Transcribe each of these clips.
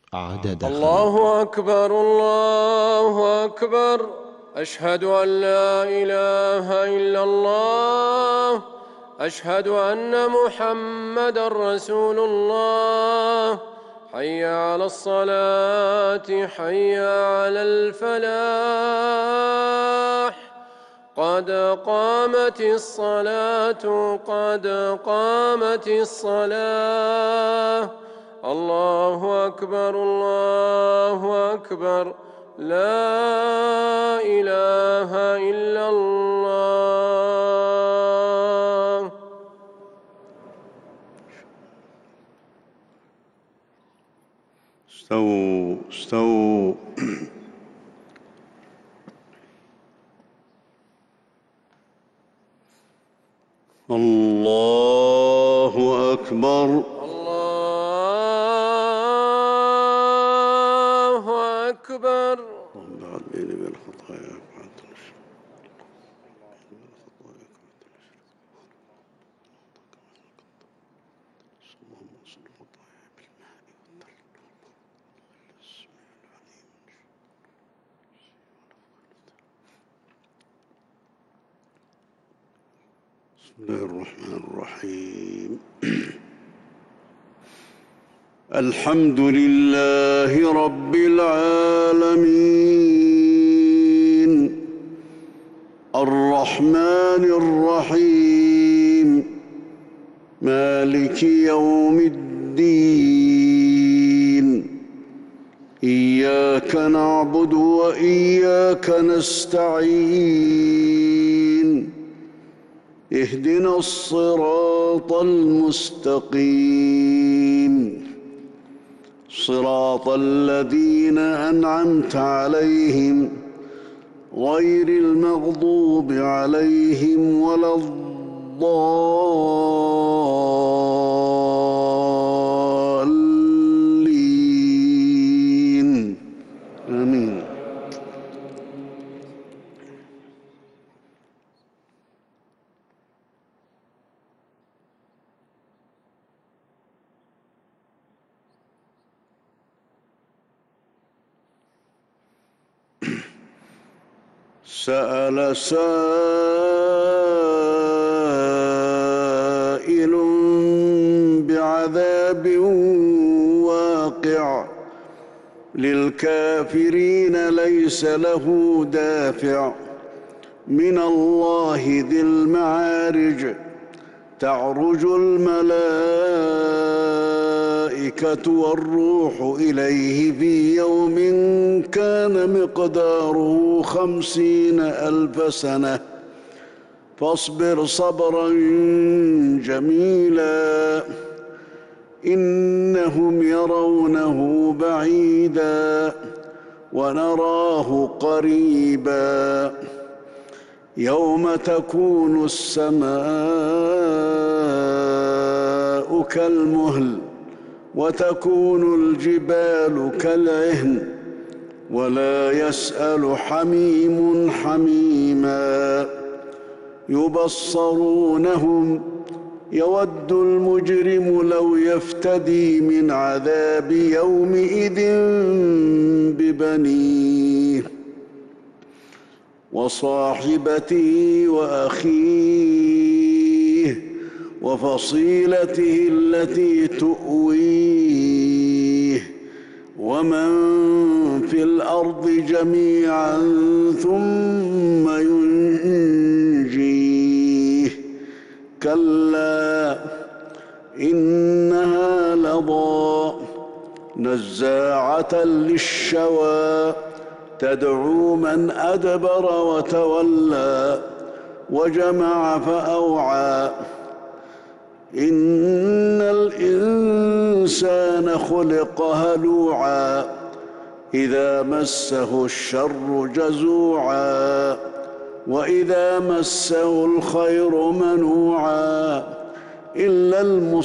عدد الله خلقه. أكبر الله أكبر. أشهد أن لا إله إلا الله. أشهد أن محمدًا رسول الله. حي على الصلاة حي على الفلاح. قد قامت الصلاة قد قامت الصلاة. الله أكبر الله أكبر. لا إله إلا الله. استووا استووا. الله أكبر. الله أكبر. اللهم بعد بيني وبين خطاياك وأنت اللهم اغسل خطاياي بالماء والثلج السميع العليم. بسم الله الرحمن الرحيم. الحمد لله رب العالمين الرحمن الرحيم مالك يوم الدين. إياك نعبد وإياك نستعين. اهدنا الصراط المستقيم صراط الذين أنعمت عليهم غير المغضوب عليهم ولا الضالين. آمين. سأل سائل بعذاب واقع للكافرين ليس له دافع من الله ذي المعارج. تعرج الملائكة والروح إليه في يوم كان مقداره 50,000 سنة فاصبر صبرا جميلا إنهم يرونه بعيدا ونراه قريبا. يوم تكون السماء كالمهل وتكون الجبال كالعهن ولا يسأل حميم حميما. يبصرونهم يود المجرم لو يفتدي من عذاب يومئذ ببنيه وصاحبته وأخيه وفصيلته التي تؤويه ومن في الأرض جميعا ثم ينجيه. كلا إنها لظى نزاعة للشوى تدعو من أدبر وتولى وجمع فأوعى. إن الإنسان خلق هلوعا إذا مسه الشر جزوعا وإذا مسه الخير منوعا إلا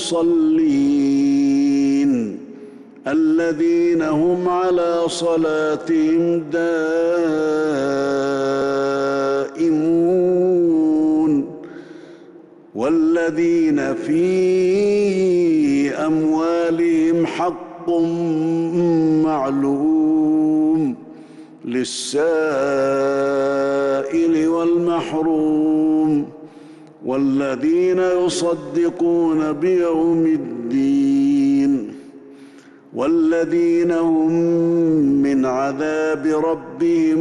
المصلين الذين هم على صلاتهم دائمون والذين في أموالهم حق حق معلوم للسائل والمحروم والذين يصدقون بيوم الدين والذين هم من عذاب ربهم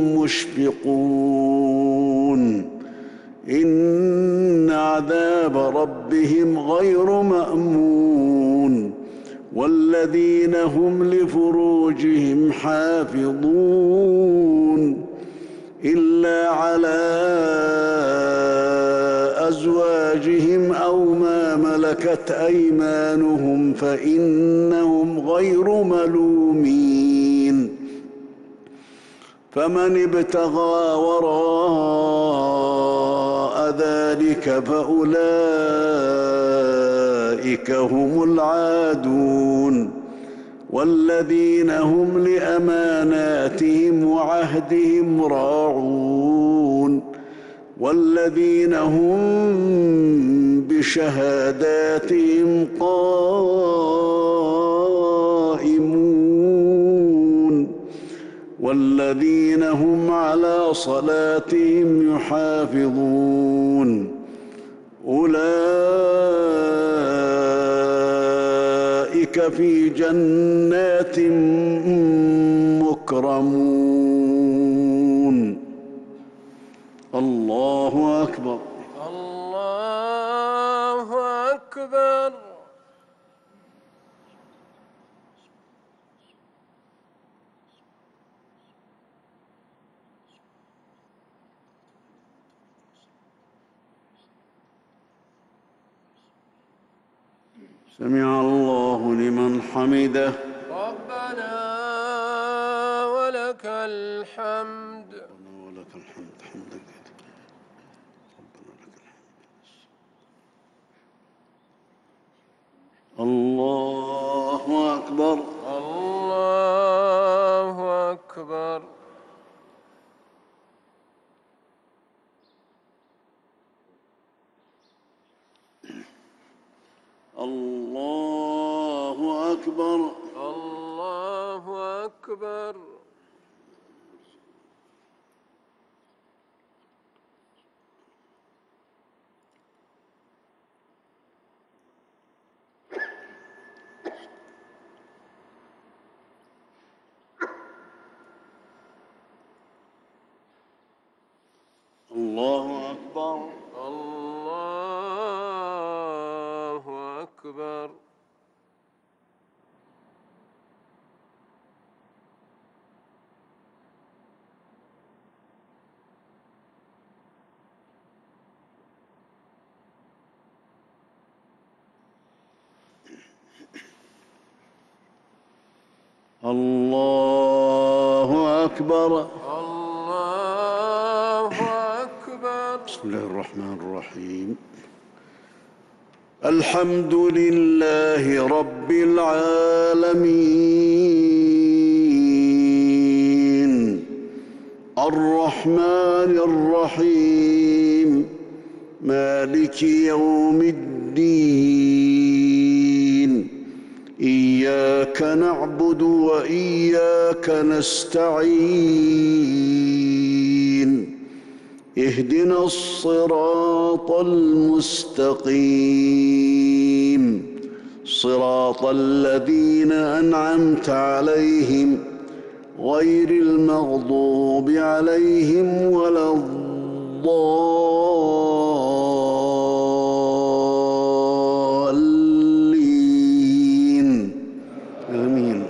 مشفقون إن عذاب ربهم غير مأمون والذين هم لفروجهم حافظون إلا على أزواجهم أو ما ملكت أيمانهم فإنهم غير ملومين فمن ابتغى وراء ذلك فأولئك هم العادون والذين هم لأماناتهم وعهدهم راعون والذين هم بشهاداتهم قائمون والذين هم على صلاتهم يحافظون أولئك في جنات مكرمون. الله أكبر. الله أكبر. سمع الله لمن حمده. ربنا ولك الحمد. ولك الحمد حمدا كثيرا. ربنا لك الحمد. الله أكبر. الله أكبر. الله أكبر. الله أكبر. الله أكبر. الله أكبر. الله أكبر. الله أكبر. بسم الله الرحمن الرحيم. الحمد لله رب العالمين الرحمن الرحيم مالك يوم الدين إياك نعبد وإياك نستعين اهدنا الصراط المستقيم صراط الذين أنعمت عليهم غير المغضوب عليهم ولا الضالين آمين.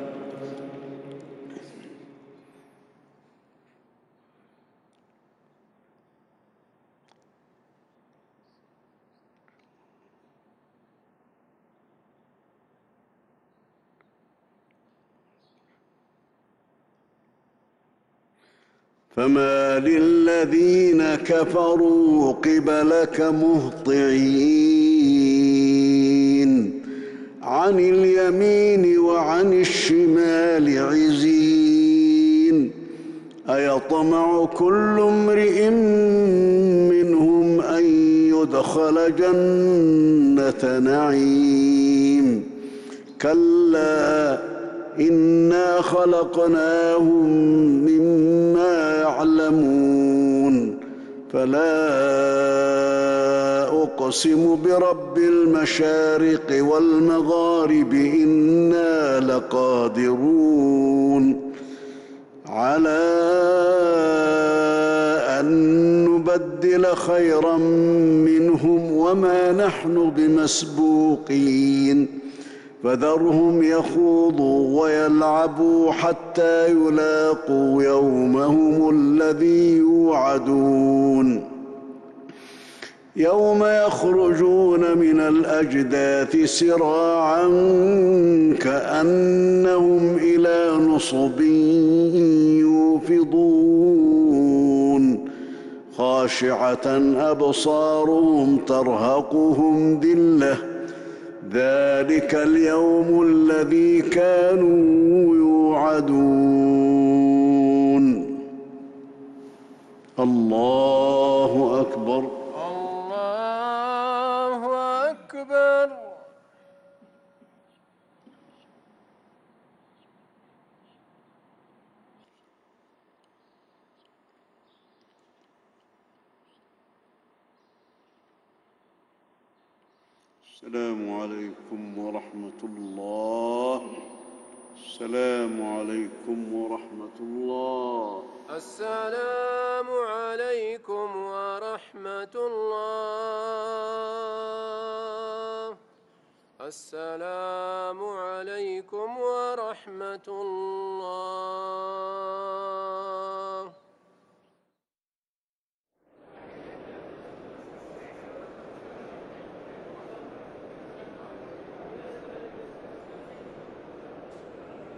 فما للذين كفروا قبلك مهطعين عن اليمين وعن الشمال عزين أيطمع كل امرئ منهم أن يدخل جنة نعيم كلا إنا خلقناهم مما يعلمون فلا أقسم برب المشارق والمغارب إنا لقادرون على أن نبدل خيرا منهم وما نحن بمسبوقين فذرهم يخوضوا ويلعبوا حتى يلاقوا يومهم الذي يوعدون يوم يخرجون من الأجداث سراعا كأنهم إلى نصب يوفضون خاشعة أبصارهم ترهقهم ذلة ذلك اليوم الذي كانوا يوعدون الله أكبر الله أكبر. السلام عليكم ورحمة الله. السلام عليكم ورحمة الله. السلام عليكم ورحمة الله. السلام عليكم ورحمة الله.